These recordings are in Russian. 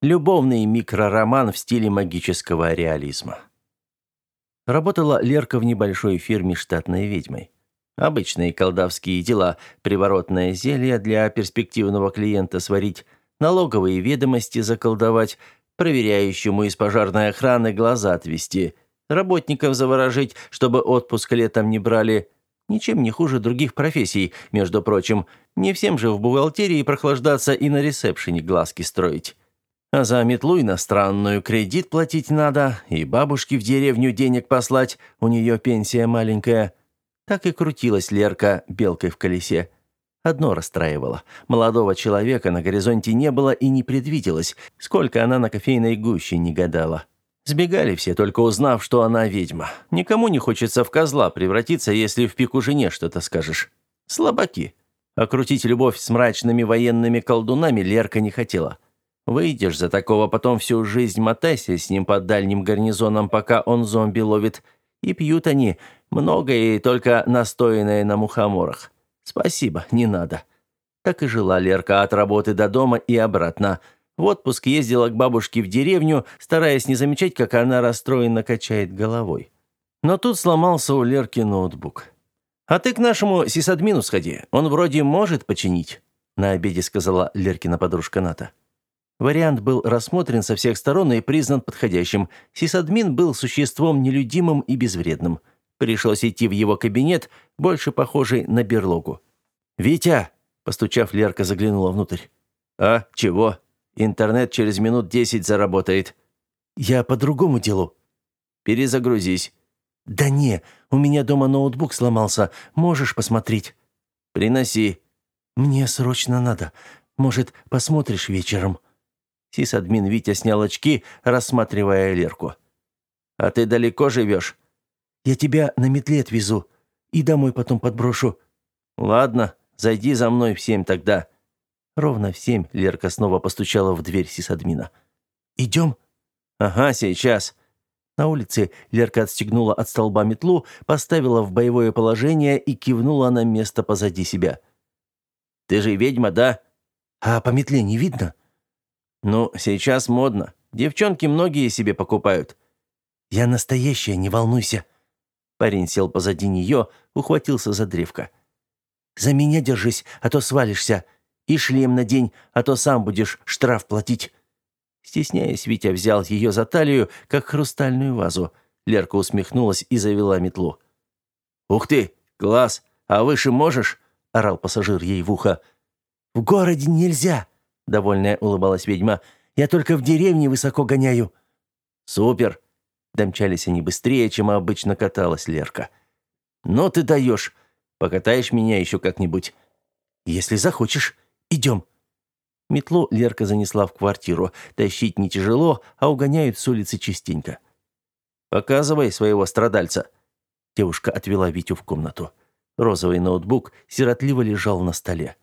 Любовный микророман в стиле магического реализма. Работала Лерка в небольшой фирме штатной ведьмой. Обычные колдовские дела, приворотное зелье для перспективного клиента сварить, налоговые ведомости заколдовать, проверяющему из пожарной охраны глаза отвести, работников заворожить, чтобы отпуск летом не брали. Ничем не хуже других профессий, между прочим. Не всем же в бухгалтерии прохлаждаться и на ресепшене глазки строить. А за метлу иностранную кредит платить надо, и бабушке в деревню денег послать, у нее пенсия маленькая. Так и крутилась Лерка белкой в колесе. Одно расстраивало. Молодого человека на горизонте не было и не предвиделось, сколько она на кофейной гуще не гадала. Сбегали все, только узнав, что она ведьма. Никому не хочется в козла превратиться, если в пику жене что-то скажешь. Слабаки. А крутить любовь с мрачными военными колдунами Лерка не хотела. Выйдешь за такого, потом всю жизнь мотайся с ним по дальним гарнизонам, пока он зомби ловит. И пьют они многое, и только настоянное на мухоморах. Спасибо, не надо. Так и жила Лерка от работы до дома и обратно. В отпуск ездила к бабушке в деревню, стараясь не замечать, как она расстроенно качает головой. Но тут сломался у Лерки ноутбук. «А ты к нашему сисадмину сходи, он вроде может починить», на обеде сказала Леркина подружка Ната. Вариант был рассмотрен со всех сторон и признан подходящим. Сисадмин был существом нелюдимым и безвредным. Пришлось идти в его кабинет, больше похожий на берлогу. «Витя!» – постучав, Лерка заглянула внутрь. «А, чего? Интернет через минут 10 заработает». «Я по другому делу». «Перезагрузись». «Да не, у меня дома ноутбук сломался. Можешь посмотреть?» «Приноси». «Мне срочно надо. Может, посмотришь вечером?» Сисадмин Витя снял очки, рассматривая Лерку. «А ты далеко живешь?» «Я тебя на метле отвезу и домой потом подброшу». «Ладно, зайди за мной в 7 тогда». Ровно в 7 Лерка снова постучала в дверь сисадмина. «Идем?» «Ага, сейчас». На улице Лерка отстегнула от столба метлу, поставила в боевое положение и кивнула на место позади себя. «Ты же ведьма, да?» «А по метле не видно?» «Ну, сейчас модно. Девчонки многие себе покупают». «Я настоящая, не волнуйся». Парень сел позади нее, ухватился за древко. «За меня держись, а то свалишься. И шлем надень, а то сам будешь штраф платить». Стесняясь, Витя взял ее за талию, как хрустальную вазу. Лерка усмехнулась и завела метлу. «Ух ты, класс! А выше можешь?» – орал пассажир ей в ухо. «В городе нельзя!» – довольная улыбалась ведьма. «Я только в деревне высоко гоняю». «Супер!» – домчались они быстрее, чем обычно каталась Лерка. «Ну ты даешь! Покатаешь меня еще как-нибудь?» «Если захочешь. Идем». Метлу Лерка занесла в квартиру. Тащить не тяжело, а угоняют с улицы частенько. «Показывай своего страдальца». Девушка отвела Витю в комнату. Розовый ноутбук сиротливо лежал на столе.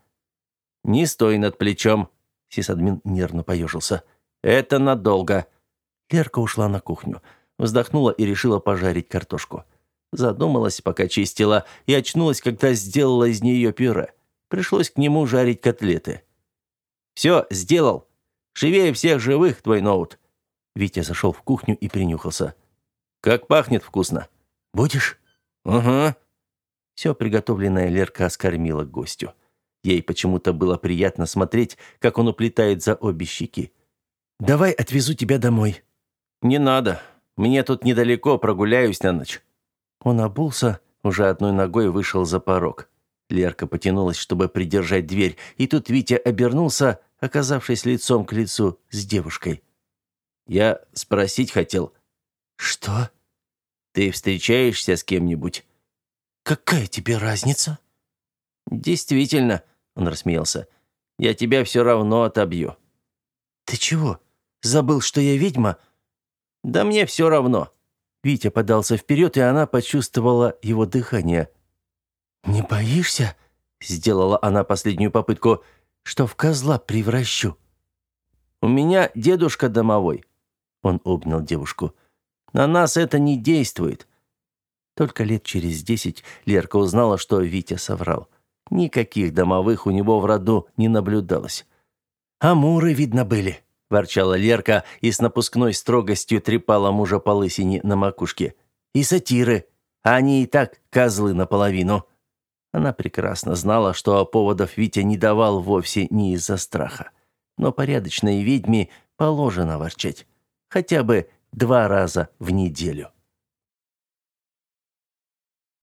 «Не стой над плечом», — сисадмин нервно поежился. «Это надолго». Лерка ушла на кухню. Вздохнула и решила пожарить картошку. Задумалась, пока чистила, и очнулась, когда сделала из нее пюре. Пришлось к нему жарить котлеты. «Все, сделал. Живее всех живых, твой ноут». Витя зашел в кухню и принюхался. «Как пахнет вкусно». «Будешь?» «Угу». Все приготовленное Лерка скормила гостю. Ей почему-то было приятно смотреть, как он уплетает за обе щеки. «Давай отвезу тебя домой». «Не надо. Мне тут недалеко, прогуляюсь на ночь». Он обулся, уже одной ногой вышел за порог. Лерка потянулась, чтобы придержать дверь, и тут Витя обернулся, оказавшись лицом к лицу с девушкой. «Я спросить хотел». «Что?» «Ты встречаешься с кем-нибудь?» «Какая тебе разница?» «Действительно», — он рассмеялся, — «я тебя все равно отобью». «Ты чего? Забыл, что я ведьма?» «Да мне все равно». Витя подался вперед, и она почувствовала его дыхание. «Не боишься?» — сделала она последнюю попытку. «Что в козла превращу?» «У меня дедушка домовой». Он обнял девушку. «На нас это не действует». Только лет через 10 Лерка узнала, что Витя соврал. Никаких домовых у него в роду не наблюдалось. «Амуры, видно, были». ворчала Лерка и с напускной строгостью трепала мужа по лысине на макушке. «И сатиры. А они и так козлы наполовину». Она прекрасно знала, что поводов Витя не давал вовсе не из-за страха. Но порядочной ведьме положено ворчать. Хотя бы 2 раза в неделю.